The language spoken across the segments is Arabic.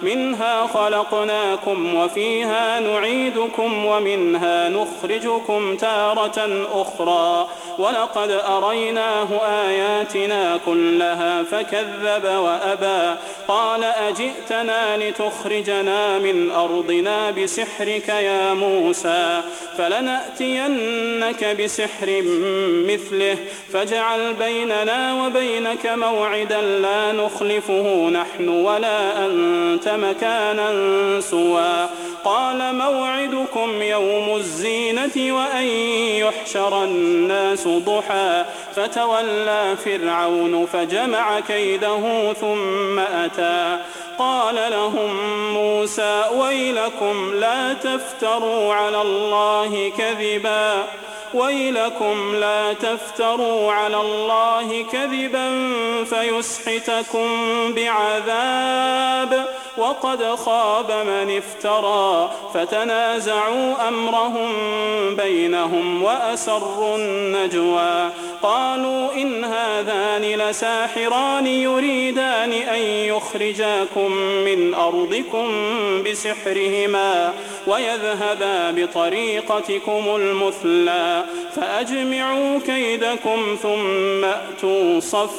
منها خلقناكم وفيها نعيدكم ومنها نخرجكم تارة أخرى ولقد أريناه آياتنا كلها فكذب وأبى قال أجئتنا لتخرجنا من أرضنا بسحرك يا موسى فلنأتينك بسحر مثله فاجعل بيننا وبينك موعدا لا نخلفه نحن ولا أنت مكانا سوى قال موعدكم يوم الزينة وأن يحشر الناس ضحى فتولى فرعون فجمع كيده ثم أتى قال لهم موسى ويلكم لا تفتروا على الله كذبا فيسحتكم بعذاب وقد خاب من افترى فتنازعوا أمرهم بينهم وأسروا النجوى قالوا إن هذان لساحران يريدان أن يخرجاكم من أرضكم بسحرهما ويذهبا بطريقتكم المثلى فأجمعوا كيدكم ثم أتوا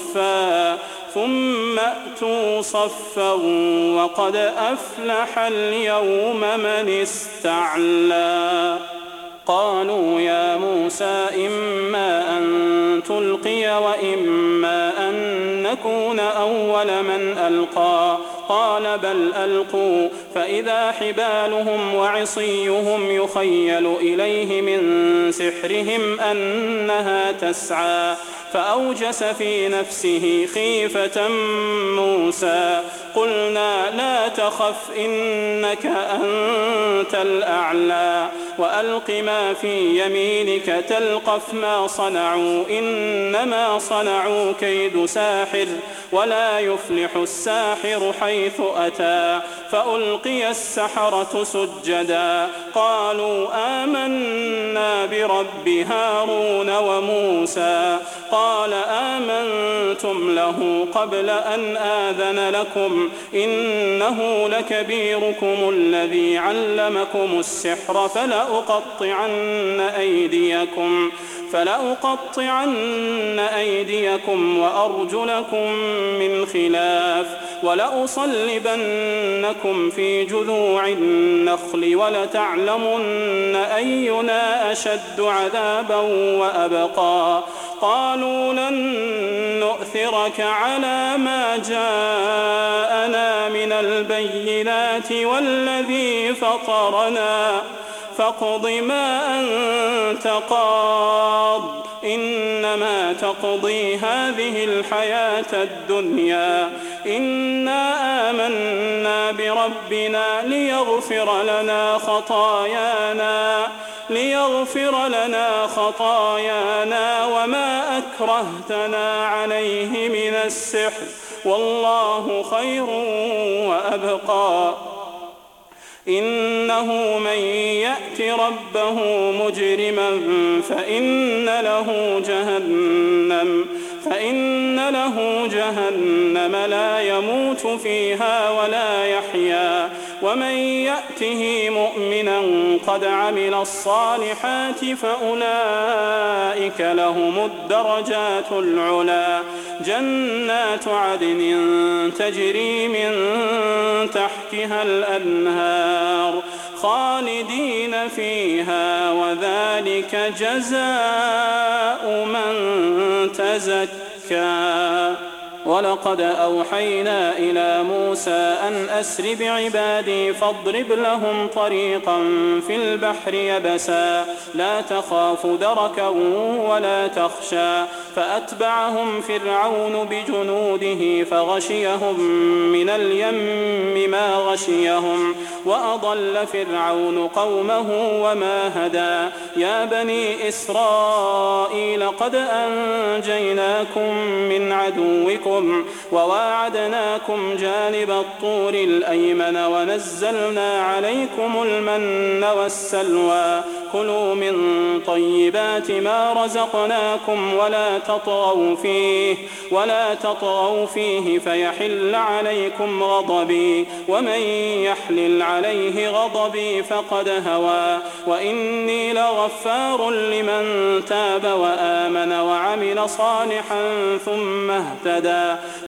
صفا وقد أفلح اليوم من استعلى قالوا يا موسى إما أن تلقي وإما أن نكون أول من ألقى قال بل ألقوا فإذا حبالهم وعصيهم يخيل إليه من سحرهم أنها تسعى فأوجس في نفسه خيفة موسى قلنا لا تخف إنك أنت الأعلى وألق ما في يمينك تلقف ما صنعوا إنما صنعوا كيد ساحر ولا يفلح الساحر حيث أتى فألقي السحرة سجدا قالوا آمنا برب هارون وموسى قال آمنتم له قبل أن آذن لكم إنه لكبيركم الذي علمكم السحر فلأقطعن أيديكم وأرجلكم من خلاف ولأصلبنكم في جذوع النخل ولتعلمن أينا أشد عذابا وأبقى قالوا لن نؤثرك على ما جاءنا من البينات والذي فطرنا فاقض ما أنت قاض إنما تقضي هذه الحياة الدنيا إنا آمنا بربنا ليغفر لنا خطايانا وما أكرهتنا عليه من السحر والله خير وأبقى إنه من يأت ربه مجرما فإن له جهنم لا يموت فيها ولا يحيا ومن يأته مؤمنا قد عمل الصالحات فأولئك لهم الدرجات العلى جنات عدن تجري من تحتها الأنهار خالدين فيها وذلك جزاء من تزكى ولقد أوحينا إلى موسى أن أسر بعبادي فاضرب لهم طريقا في البحر يبسا لا تخاف دركا ولا تخشى فأتبعهم فرعون بجنوده فغشيهم من اليم ما غشيهم وأضل فرعون قومه وما هدى يا بني إسرائيل قد أنجيناكم من عدوكم وواعدناكم جانب الطور الأيمن ونزلنا عليكم المن والسلوى كلوا من طيبات ما رزقناكم ولا تطغوا فيه فيحل عليكم غضبي، ومن يحلل عليه غضبي فقد هوى. وإني لغفار لمن تاب وآمن وعمل صالحا ثم اهتدى.